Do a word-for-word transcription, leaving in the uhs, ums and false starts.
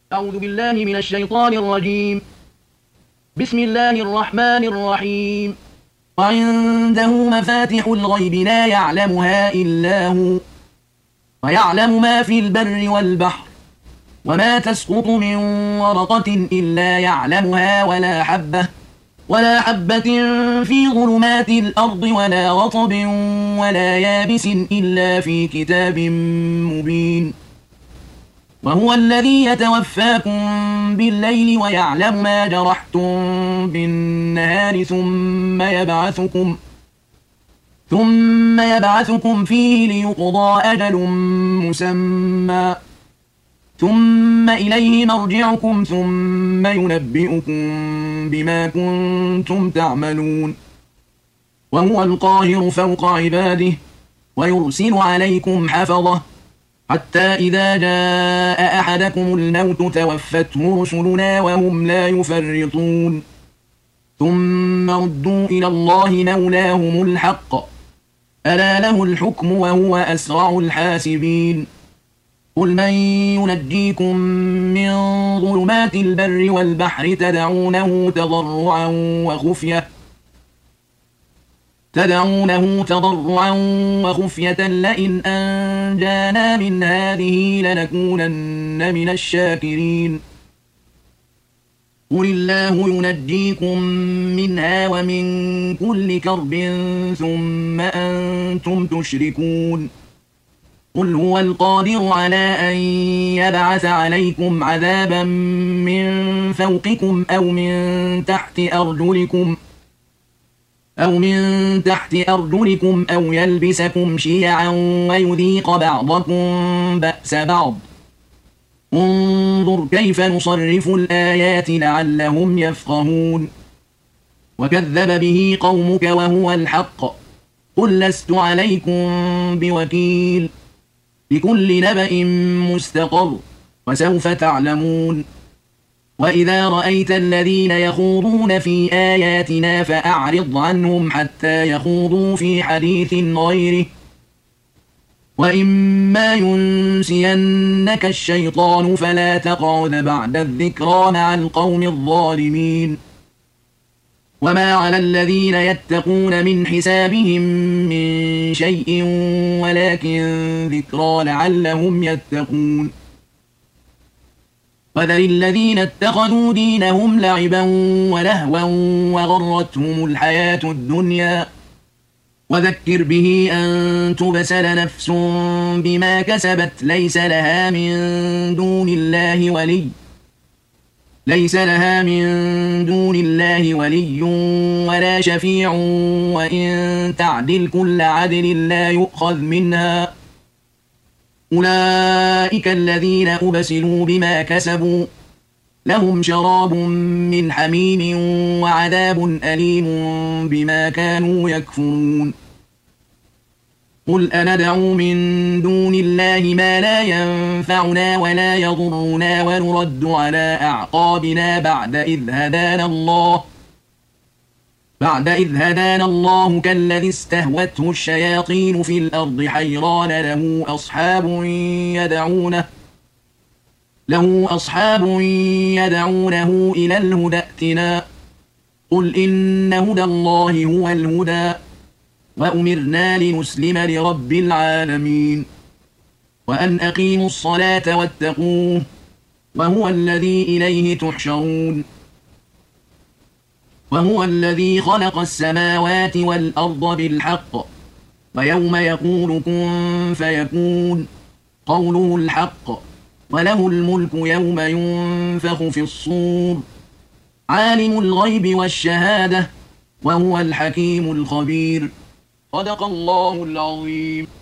أعوذ بالله من الشيطان الرجيم. بسم الله الرحمن الرحيم. وعنده مفاتح الغيب لا يعلمها إلا هو ويعلم ما في البر والبحر وما تسقط من ورقة إلا يعلمها ولا حبة ولا حبة في ظلمات الأرض ولا رطب ولا يابس إلا في كتاب مبين. وهو الذي يتوفاكم بالليل ويعلم ما جرحتم بالنهار ثم يبعثكم ثم يبعثكم فيه ليقضى أجل مسمى ثم إليه مرجعكم ثم ينبئكم بما كنتم تعملون. وهو القاهر فوق عباده ويرسل عليكم حفظه حتى إذا جاء أحدكم الموت توفته رسلنا وهم لا يفرطون. ثم ردوا إلى الله مولاهم الحق ألا له الحكم وهو أسرع الحاسبين. قل من ينجيكم من ظلمات البر والبحر تدعونه تضرعا وخفية تدعونه تضرعا وخفية لئن أنجانا من هذه لنكونن من الشاكرين. قل الله ينجيكم منها ومن كل كرب ثم أنتم تشركون. قل هو القادر على أن يبعث عليكم عذابا من فوقكم أو من تحت أرجلكم أو من تحت أرجلكم أو يلبسكم شيعا ويذيق بعضكم بأس بعض. انظر كيف نصرف الآيات لعلهم يفقهون. وكذب به قومك وهو الحق قل لست عليكم بوكيل. لكل نبأ مستقر وسوف تعلمون. وإذا رأيت الذين يخوضون في آياتنا فأعرض عنهم حتى يخوضوا في حديث غيره وإما ينسينك الشيطان فلا تقعد بعد الذكرى مع القوم الظالمين. وما على الذين يتقون من حسابهم من شيء ولكن ذكرى لعلهم يتقون. وذر الذين اتخذوا دينهم لعبا ولهوا وغرتهم الحياة الدنيا وذكر به أن تبسل نفس بما كسبت ليس لها من دون الله ولي ليس لها من دون الله ولي ولا شفيع وإن تعدل كل عدل لا يؤخذ منها. أولئك الذين أبسلوا بما كسبوا لهم شراب من حميم وعذاب أليم بما كانوا يكفرون. قل أندعو من دون الله ما لا ينفعنا ولا يضرنا ونرد على أعقابنا بعد إذ هدانا الله بعد إذ هدانا الله كالذي استهوته الشياطين في الأرض حيران له أصحاب يدعونه له أصحاب يدعونه إلى الهدى ائتنا. قل إن هدى الله هو الهدى وأمرنا لنسلم لرب العالمين وأن أقيموا الصلاة واتقوه وهو الذي إليه تحشرون. وهو الذي خلق السماوات والأرض بالحق ويوم يقول كن فيكون قوله الحق وله الملك يوم ينفخ في الصور عالم الغيب والشهادة وهو الحكيم الخبير. صدق الله العظيم.